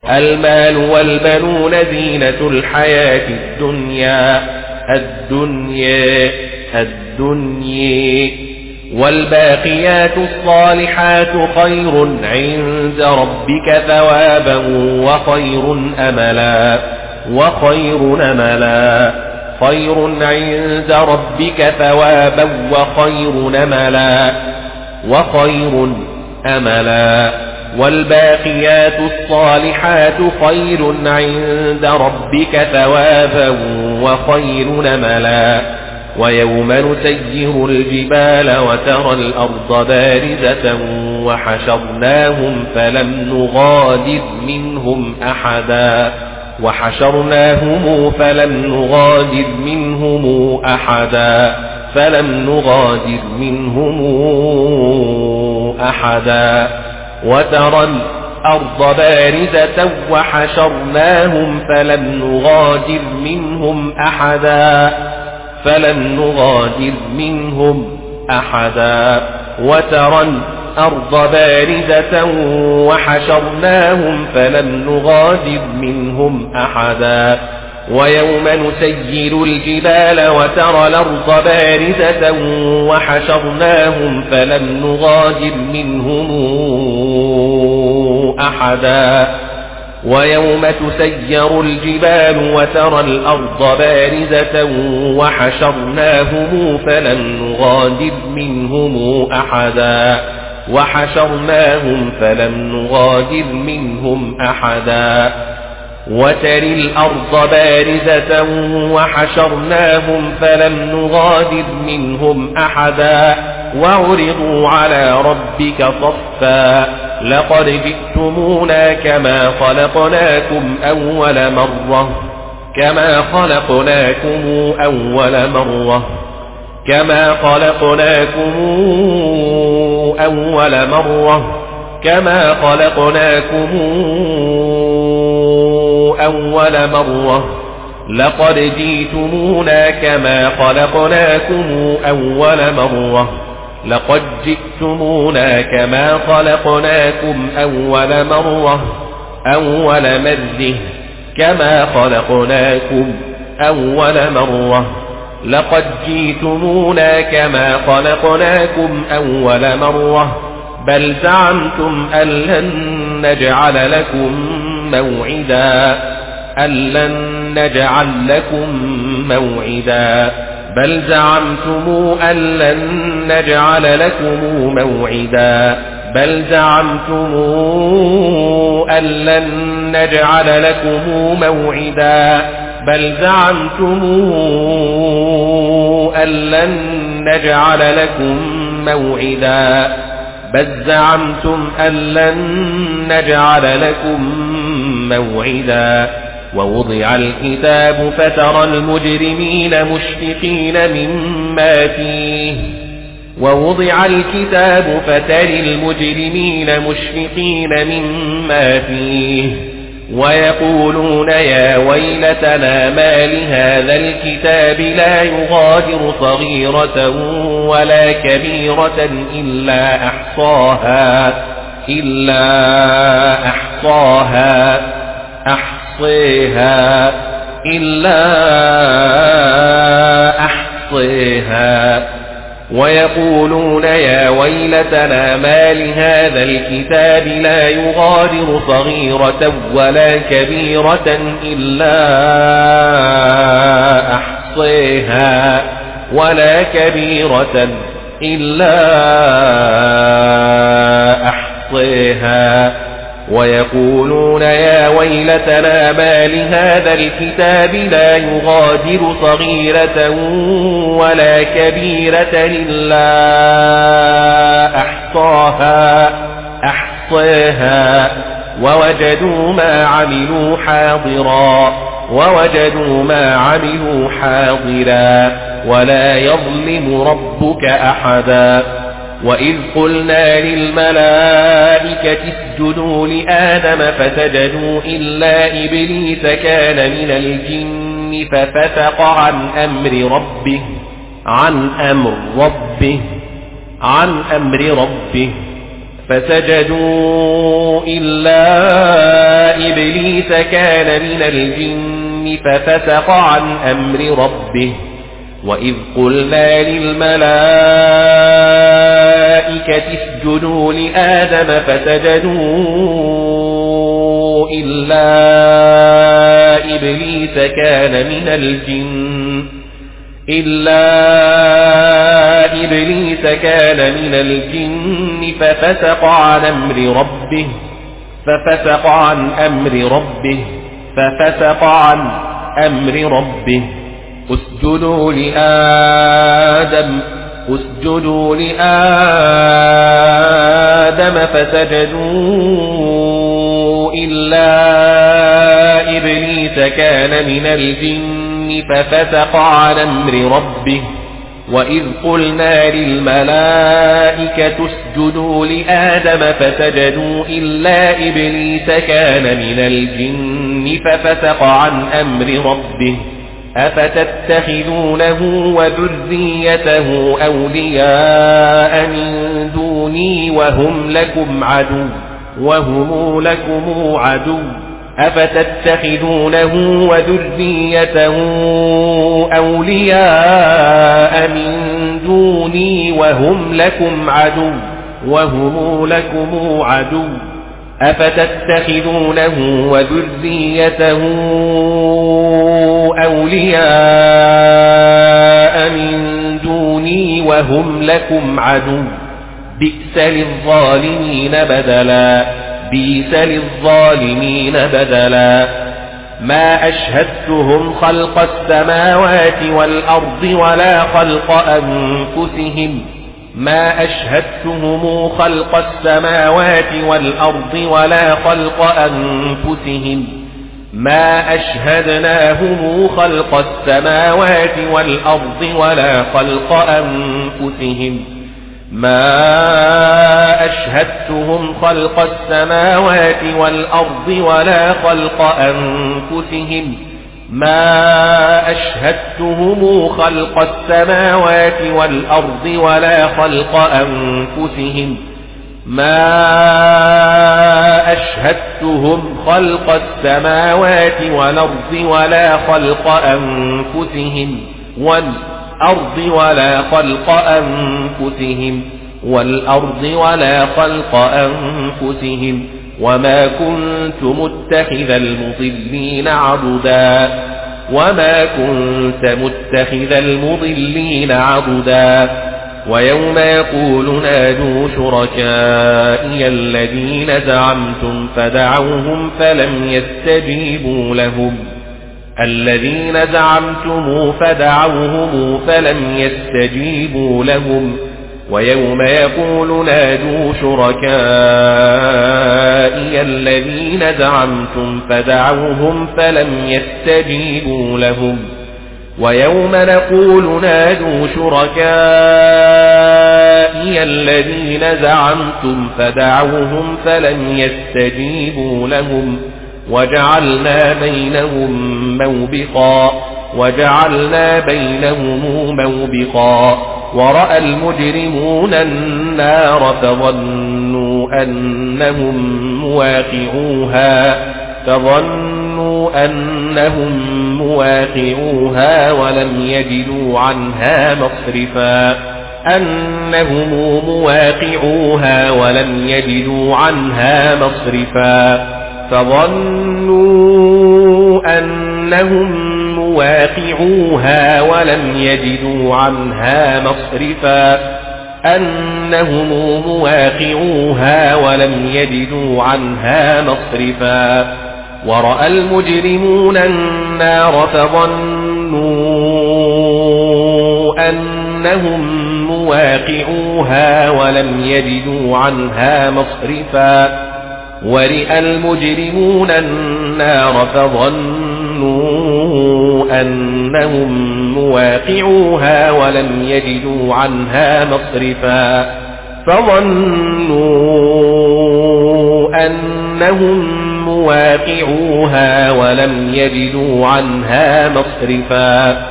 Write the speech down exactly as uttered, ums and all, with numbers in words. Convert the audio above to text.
المال والبنون زينة الحياة الدنيا الدنيا الدنيا والباقيات الصالحات خير عند ربك ثوابا وخير أملا وخير أملا خير عند ربك ثوابا وخير أملا وخير أملا والباقيات الصالحات خير عند ربك ثوابا وخير أملا ويوم نسير الجبال وترى الأرض بارزة وحشرناهم فلم نغادر منهم أحدا وحشرناهم فلم نغادر منهم أحدا فلم نغادر منهم أحدا وترى الأرض بارزة وحشرناهم فلم نغادر منهم أحدا فلم نغادر منهم أحدا وترى الأرض بارزة وحشرناهم فلم نغادر منهم أحدا ويوم نسير الجبال وترى الأرض بارزة وحشرناهم فلم نغادر منهم أحدا ويوم تسير الجبال وترى الأرض بارزة وحشرناهم فلم نغادر منهم أحدا وحشرناهم فلم نغادر منهم أحدا وترى الأرض بارزة وحشرناهم فلم نغادر منهم أحدا وعرضوا على ربك صفا لقد جئتمونا كما خلقناكم أول مرة كما خلقناكم أول مرة كما خلقناكم أول مرة كما خلقناكم أول مرة لقد جئتمونا كما خلقناكم أول مرة لقد جئتمونا كما خلقناكم أول مرة أول مرة كما خلقناكم أول مرة لقد جئتمونا كما خلقناكم أول مرة بل زعمتم أن لن نجعل لكم موعدا أن لن نجعل لكم موعدا بل زعمتم أن لن نجعل لكم موعدا بل زعمتم أن لن نجعل لكم موعدا بل زعمتم أن لن نجعل لكم موعدا بل زعمتم أن لن نجعل لكم موعدا ووضع الكتاب فترى المجرمين مشفقين مما فيه ووضع الكتاب فترى المجرمين مشفقين مما فيه ويقولون يا ويلتنا ما لهذا الكتاب لا يغادر صغيرة ولا كبيرة إلا أحصاها إلا أحصاها أحصيها إلا أحصيها ويقولون يا ويلتنا ما لهذا الكتاب لا يغادر صغيرة ولا كبيرة إلا أحصيها ولا كبيرة إلا أحصيها ويقولون يا ويلتنا ما لهذا الكتاب لا يغادر صغيرة ولا كبيرة إلا أحصاها أحصاها ووجدوا ما عملوا حاضرا ووجدوا ما عملوا حاضرا ولا يظلم ربك أحدا وإذ قلنا للملائكة اسجدوا لآدم فسجدوا إلا إبليس كان من الجن ففسق عن أمر ربه عن أمر ربه عن أمر ربه فسجدوا إلا إبليس إبليس كان من الجن ففسق عن أمر ربه وإذ قلنا للملائكة اسجدوا لآدم فسجدوا إلا إبليس كان من الجن إلا إبليس كان من الجن ففسق عن أمر ربه ففسق عن أمر ربه ففسق عن أمر ربه اسجدوا لآدم اسجدوا لآدم فسجدوا إلا إبليس كان من الجن ففسق عن أمر ربه وإذ قلنا للملائكة اسجدوا لآدم فسجدوا إلا إبليس كان من الجن ففسق عن أمر ربه أفتتخذونه وذريته أولياء من دوني وهم لكم عدو وهم لكم عدو أفتتخذونه وذريته أولياء من دوني وهم لكم عدو وهم لكم عدو أفتتخذونه وذريته أولياء من دوني وهم لكم عدو بئس للظالمين بدلا بئس للظالمين بدلا ما أشهدتهم خلق السماوات والأرض ولا خلق أنفسهم ما أشهدتهم خلق السماوات والأرض ولا خلق أنفسهم ما أشهدناهم خلق السماوات والأرض ولا خلق أنفسهم ما أشهدتهم خلق السماوات والأرض ولا خلق أنفسهم ما أشهدتهم خلق السماوات والأرض ولا خلق أنفسهم ما أشهدتهم خلق السماوات والأرض ولا خلق أنفسهم والأرض ولا خلق أنفسهم والأرض ولا خلق أنفسهم وما كنت متخذ المضلين عضدا وما كنت متخذ المضلين عضدا ويوم يقول نادوا شركائي الذين زعمتم فدعوهم فلم يستجيبوا لهم الذين زعمتم فدعوهم فلم يستجيبوا لهم ويوم يقول نادوا شركائي الذين زعمتم فدعوهم فلم يستجيبوا لهم ويوم نقول نادوا شركائي الذين زعمتم فدعوهم فلم يستجيبوا لهم وجعلنا بينهم موبقا وجعلنا بينهم موبقا ورأى المجرمون النار فظنوا أنهم مواقعوها فظنوا أنهم مواقعوها ولم يجدوا عنها مصرفا أنهم مواقعوها ولم يجدوا عنها مصرفا فظنوا أنهم مواقعوها ولم يجدوا عنها مصرفا أنهم مواقعوها ولم يجدوا عنها مصرفا ورأى المجرمون النار فظنوا أنهم مواقعوها ولم يجدوا عنها مصرفا ورأى المجرمون النار فظنوا أنهم مواقعوها ولم يجدوا عنها مصرفا فظنوا أنهم مواقعوها ولم يجدوا عنها مصرفا